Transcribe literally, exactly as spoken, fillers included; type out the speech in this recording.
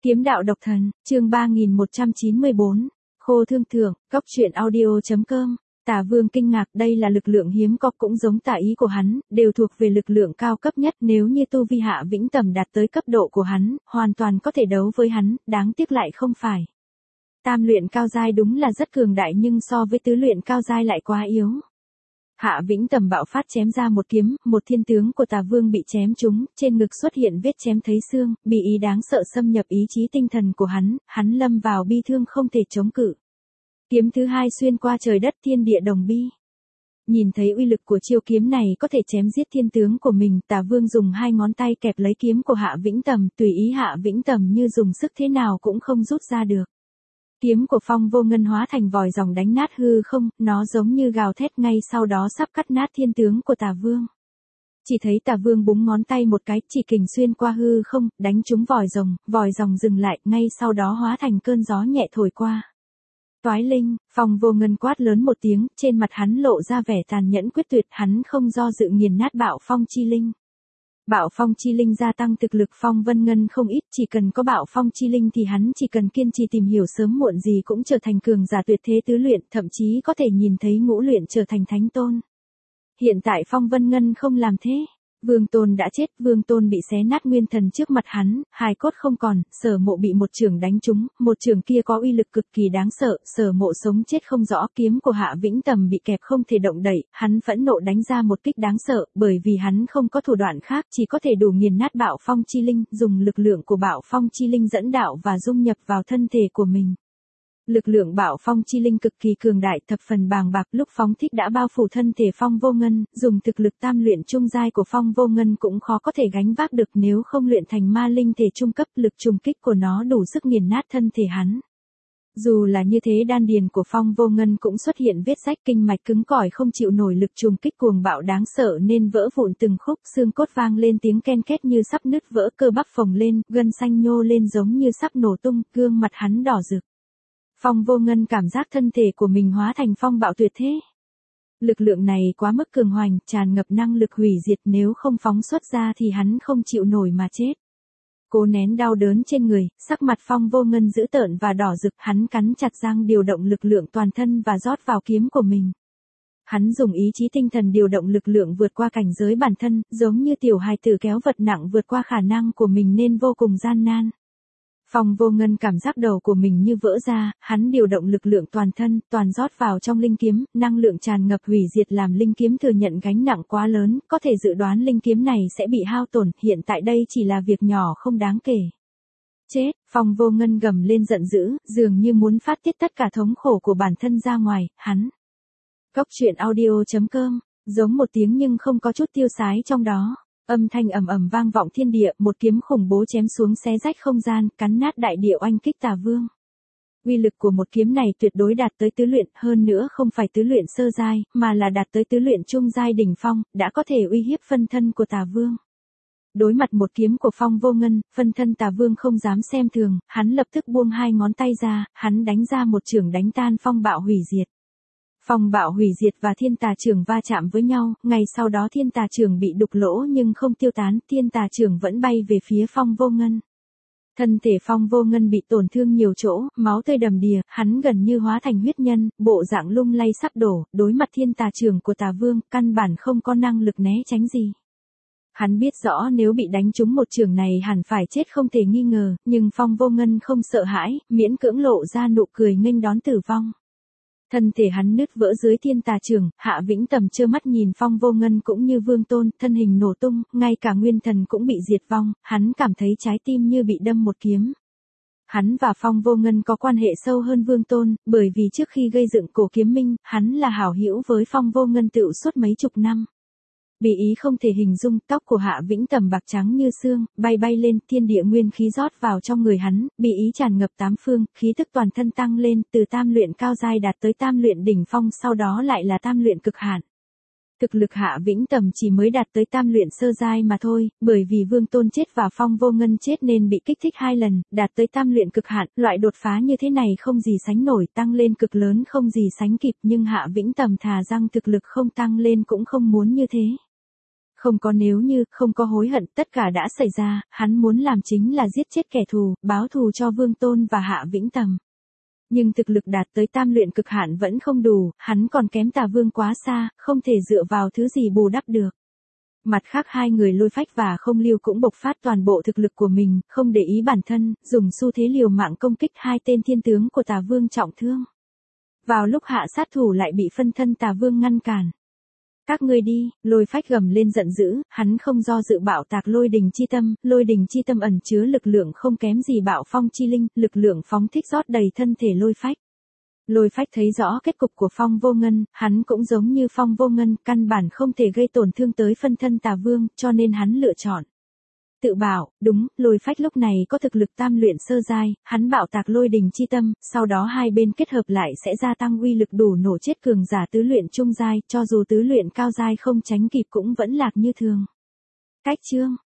Kiếm đạo độc thần, chương ba nghìn một trăm chín mươi bốn, Khô Thương Thưởng, Cóc Truyện Audio chấm com. Tả Vương kinh ngạc, đây là lực lượng hiếm có, cũng giống tả ý của hắn, đều thuộc về lực lượng cao cấp nhất, nếu như tu vi Hạ Vĩnh Tầm đạt tới cấp độ của hắn, hoàn toàn có thể đấu với hắn, đáng tiếc lại không phải. Tam luyện cao giai đúng là rất cường đại nhưng so với tứ luyện cao giai lại quá yếu. Hạ Vĩnh Tầm bạo phát chém ra một kiếm, một thiên tướng của Tả Vương bị chém trúng, trên ngực xuất hiện vết chém thấy xương, bị ý đáng sợ xâm nhập ý chí tinh thần của hắn, hắn lâm vào bi thương không thể chống cự. Kiếm thứ hai xuyên qua trời đất, thiên địa đồng bi. Nhìn thấy uy lực của chiêu kiếm này có thể chém giết thiên tướng của mình, Tả Vương dùng hai ngón tay kẹp lấy kiếm của Hạ Vĩnh Tầm, tùy ý Hạ Vĩnh Tầm như dùng sức thế nào cũng không rút ra được. Kiếm của Phong Vô Ngân hóa thành vòi rồng đánh nát hư không, nó giống như gào thét ngay sau đó sắp cắt nát thiên tướng của Tả Vương. Chỉ thấy Tả Vương búng ngón tay một cái, chỉ kình xuyên qua hư không, đánh trúng vòi rồng, vòi rồng dừng lại, ngay sau đó hóa thành cơn gió nhẹ thổi qua. Toái linh, Phong Vô Ngân quát lớn một tiếng, trên mặt hắn lộ ra vẻ tàn nhẫn quyết tuyệt, hắn không do dự nghiền nát Bạo Phong chi linh. Bạo Phong chi linh gia tăng thực lực Phong Vân Ngân không ít, chỉ cần có Bạo Phong chi linh thì hắn chỉ cần kiên trì tìm hiểu sớm muộn gì cũng trở thành cường giả tuyệt thế tứ luyện, thậm chí có thể nhìn thấy ngũ luyện trở thành thánh tôn. Hiện tại Phong Vân Ngân không làm thế. Vương Tôn đã chết, Vương Tôn bị xé nát nguyên thần trước mặt hắn, hài cốt không còn, Sở Mộ bị một chưởng đánh trúng, một chưởng kia có uy lực cực kỳ đáng sợ, Sở Mộ sống chết không rõ, kiếm của Hạ Vĩnh Tầm bị kẹp không thể động đậy, hắn phẫn nộ đánh ra một kích đáng sợ, bởi vì hắn không có thủ đoạn khác, chỉ có thể đủ nghiền nát Bạo Phong chi linh, dùng lực lượng của Bạo Phong chi linh dẫn đạo và dung nhập vào thân thể của mình. Lực lượng Bạo Phong chi linh cực kỳ cường đại, thập phần bàng bạc, lúc phóng thích đã bao phủ thân thể Phong Vô Ngân, dùng thực lực tam luyện trung giai của Phong Vô Ngân cũng khó có thể gánh vác được, nếu không luyện thành ma linh thể trung cấp, lực trùng kích của nó đủ sức nghiền nát thân thể hắn. Dù là như thế, đan điền của Phong Vô Ngân cũng xuất hiện vết rách, kinh mạch cứng cỏi không chịu nổi lực trùng kích cuồng bạo đáng sợ nên vỡ vụn từng khúc, xương cốt vang lên tiếng ken két như sắp nứt vỡ, cơ bắp phồng lên, gân xanh nhô lên giống như sắp nổ tung, gương mặt hắn đỏ rực. Phong Vô Ngân cảm giác thân thể của mình hóa thành phong bạo tuyệt thế. Lực lượng này quá mức cường hoành, tràn ngập năng lực hủy diệt, nếu không phóng xuất ra thì hắn không chịu nổi mà chết. Cố nén đau đớn trên người, sắc mặt Phong Vô Ngân dữ tợn và đỏ rực, hắn cắn chặt răng điều động lực lượng toàn thân và rót vào kiếm của mình. Hắn dùng ý chí tinh thần điều động lực lượng vượt qua cảnh giới bản thân, giống như tiểu hài tử kéo vật nặng vượt qua khả năng của mình nên vô cùng gian nan. Phong Vô Ngân cảm giác đầu của mình như vỡ ra, hắn điều động lực lượng toàn thân, toàn rót vào trong linh kiếm, năng lượng tràn ngập hủy diệt làm linh kiếm thừa nhận gánh nặng quá lớn, có thể dự đoán linh kiếm này sẽ bị hao tổn, hiện tại đây chỉ là việc nhỏ không đáng kể. Chết, Phong Vô Ngân gầm lên giận dữ, dường như muốn phát tiết tất cả thống khổ của bản thân ra ngoài, hắn. Cóc Truyện Audio chấm com, giống một tiếng nhưng không có chút tiêu sái trong đó. Âm thanh ầm ầm vang vọng thiên địa, một kiếm khủng bố chém xuống xé rách không gian, cắn nát đại địa oanh kích Tả Vương. Uy lực của một kiếm này tuyệt đối đạt tới tứ luyện, hơn nữa không phải tứ luyện sơ giai, mà là đạt tới tứ luyện trung giai đỉnh phong, đã có thể uy hiếp phân thân của Tả Vương. Đối mặt một kiếm của Phong Vô Ngân, phân thân Tả Vương không dám xem thường, hắn lập tức buông hai ngón tay ra, hắn đánh ra một chưởng đánh tan phong bạo hủy diệt. Phong bạo hủy diệt và thiên tà chưởng va chạm với nhau, ngày sau đó thiên tà chưởng bị đục lỗ nhưng không tiêu tán, thiên tà chưởng vẫn bay về phía Phong Vô Ngân. Thân thể Phong Vô Ngân bị tổn thương nhiều chỗ, máu tươi đầm đìa, hắn gần như hóa thành huyết nhân, bộ dạng lung lay sắp đổ, đối mặt thiên tà chưởng của Tả Vương, căn bản không có năng lực né tránh gì. Hắn biết rõ nếu bị đánh trúng một chưởng này hẳn phải chết không thể nghi ngờ, nhưng Phong Vô Ngân không sợ hãi, miễn cưỡng lộ ra nụ cười nghênh đón tử vong. Thân thể hắn nứt vỡ dưới thiên tà chưởng, Hạ Vĩnh Tầm trơ mắt nhìn Phong Vô Ngân cũng như Vương Tôn, thân hình nổ tung, ngay cả nguyên thần cũng bị diệt vong, hắn cảm thấy trái tim như bị đâm một kiếm. Hắn và Phong Vô Ngân có quan hệ sâu hơn Vương Tôn, bởi vì trước khi gây dựng Cổ Kiếm Minh, hắn là hảo hữu với Phong Vô Ngân tựu suốt mấy chục năm. Bị ý không thể hình dung, tóc của Hạ Vĩnh Tầm bạc trắng như xương, bay bay lên, thiên địa nguyên khí rót vào trong người hắn, bị ý tràn ngập tám phương, khí tức toàn thân tăng lên, từ tam luyện cao giai đạt tới tam luyện đỉnh phong, sau đó lại là tam luyện cực hạn. Thực lực Hạ Vĩnh Tầm chỉ mới đạt tới tam luyện sơ giai mà thôi, bởi vì Vương Tôn chết và Phong Vô Ngân chết nên bị kích thích hai lần, đạt tới tam luyện cực hạn, loại đột phá như thế này không gì sánh nổi, tăng lên cực lớn không gì sánh kịp, nhưng Hạ Vĩnh Tầm thà rằng thực lực không tăng lên cũng không muốn như thế. Không có nếu như, không có hối hận, tất cả đã xảy ra, hắn muốn làm chính là giết chết kẻ thù, báo thù cho Vương Tôn và Hạ Vĩnh Tầm. Nhưng thực lực đạt tới tam luyện cực hạn vẫn không đủ, hắn còn kém Tà Vương quá xa, không thể dựa vào thứ gì bù đắp được. Mặt khác hai người Lôi Phách và Không Lưu cũng bộc phát toàn bộ thực lực của mình, không để ý bản thân, dùng xu thế liều mạng công kích hai tên thiên tướng của Tà Vương trọng thương. Vào lúc hạ sát thủ lại bị phân thân Tà Vương ngăn cản. Các ngươi đi, Lôi Phách gầm lên giận dữ, hắn không do dự bạo tạc lôi đình chi tâm, lôi đình chi tâm ẩn chứa lực lượng không kém gì bạo phong chi linh, lực lượng phóng thích rót đầy thân thể Lôi Phách. Lôi Phách thấy rõ kết cục của Phong Vô Ngân, hắn cũng giống như Phong Vô Ngân, căn bản không thể gây tổn thương tới phân thân Tà Vương, cho nên hắn lựa chọn tự bảo. Đúng, Lôi Phách lúc này có thực lực tam luyện sơ giai, hắn bạo tạc lôi đình chi tâm, sau đó hai bên kết hợp lại sẽ gia tăng uy lực đủ nổ chết cường giả tứ luyện trung giai, cho dù tứ luyện cao giai không tránh kịp cũng vẫn lạc như thường. Cách chương